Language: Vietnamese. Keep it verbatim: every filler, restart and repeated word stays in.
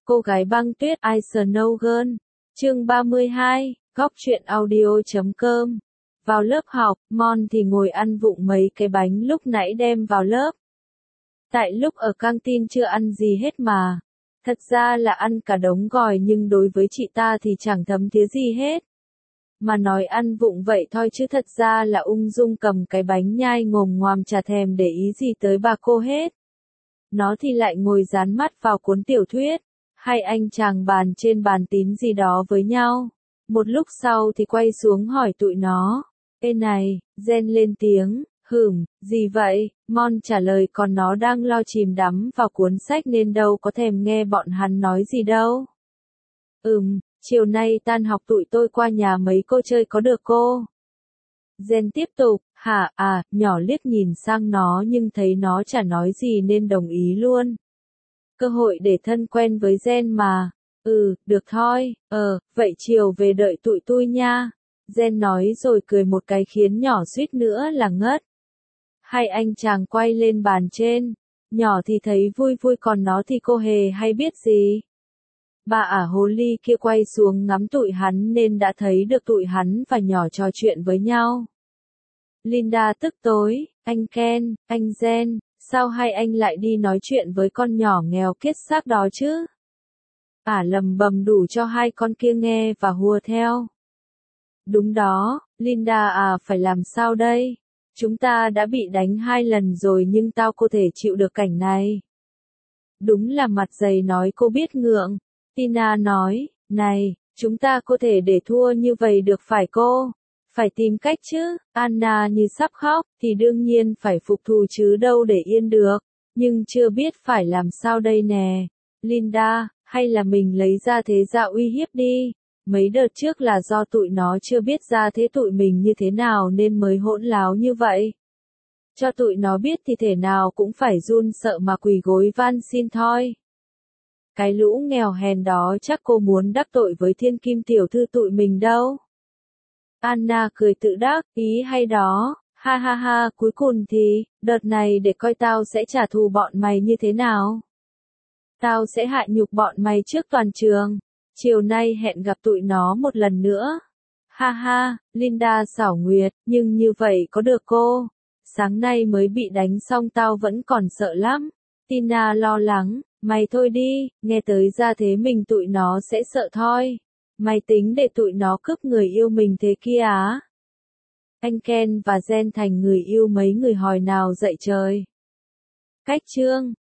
Cô gái băng tuyết I Snow Girl. Chương ba mươi hai, góc truyện audio chấm com. Vào lớp học, Mon thì ngồi ăn vụng mấy cái bánh lúc nãy đem vào lớp. Tại lúc ở căng tin chưa ăn gì hết mà. Thật ra là ăn cả đống gỏi nhưng đối với chị ta thì chẳng thấm thía gì hết. Mà nói ăn vụng vậy thôi chứ thật ra là ung dung cầm cái bánh nhai ngồm ngoàm chả thèm để ý gì tới bà cô hết. Nó thì lại ngồi dán mắt vào cuốn tiểu thuyết. Hai anh chàng bàn trên bàn tím gì đó với nhau. Một lúc sau thì quay xuống hỏi tụi nó. Ê này, Jen lên tiếng, hửm, gì vậy? Mon trả lời còn nó đang lo chìm đắm vào cuốn sách nên đâu có thèm nghe bọn hắn nói gì đâu. Ừm, chiều nay tan học tụi tôi qua nhà mấy cô chơi có được cô? Jen tiếp tục, hả à, nhỏ liếc nhìn sang nó nhưng thấy nó chả nói gì nên đồng ý luôn. Cơ hội để thân quen với Jen mà. Ừ, được thôi, ờ, vậy chiều về đợi tụi tôi nha. Jen nói rồi cười một cái khiến nhỏ suýt nữa là ngất. Hai anh chàng quay lên bàn trên. Nhỏ thì thấy vui vui còn nó thì cô hề hay biết gì. Bà ả hồ ly kia quay xuống ngắm tụi hắn nên đã thấy được tụi hắn và nhỏ trò chuyện với nhau. Linda tức tối, anh Ken, anh Jen, sao hai anh lại đi nói chuyện với con nhỏ nghèo kiết xác đó chứ? Ả lầm bầm đủ cho hai con kia nghe và hùa theo. Đúng đó, Linda à, phải làm sao đây? Chúng ta đã bị đánh hai lần rồi nhưng tao có thể chịu được cảnh này. Đúng là mặt dày nói cô biết ngượng. Tina nói, này, chúng ta có thể để thua như vậy được phải cô? Phải tìm cách chứ. Anna như sắp khóc, thì đương nhiên phải phục thù chứ đâu để yên được. Nhưng chưa biết phải làm sao đây nè. Linda, hay là mình lấy ra thế ra uy hiếp đi. Mấy đợt trước là do tụi nó chưa biết ra thế tụi mình như thế nào nên mới hỗn láo như vậy. Cho tụi nó biết thì thể nào cũng phải run sợ mà quỳ gối van xin thôi. Cái lũ nghèo hèn đó chắc cô muốn đắc tội với thiên kim tiểu thư tụi mình đâu. Anna cười tự đắc, ý hay đó, ha ha ha, cuối cùng thì, đợt này để coi tao sẽ trả thù bọn mày như thế nào. Tao sẽ hạ nhục bọn mày trước toàn trường, chiều nay hẹn gặp tụi nó một lần nữa. Ha ha, Linda xảo nguyệt, nhưng như vậy có được cô? Sáng nay mới bị đánh xong tao vẫn còn sợ lắm. Tina lo lắng, mày thôi đi, nghe tới ra thế mình tụi nó sẽ sợ thôi. Mày tính để tụi nó cướp người yêu mình thế kia á? Anh Ken và Jen thành người yêu mấy người hồi nào dậy trời. Cách chương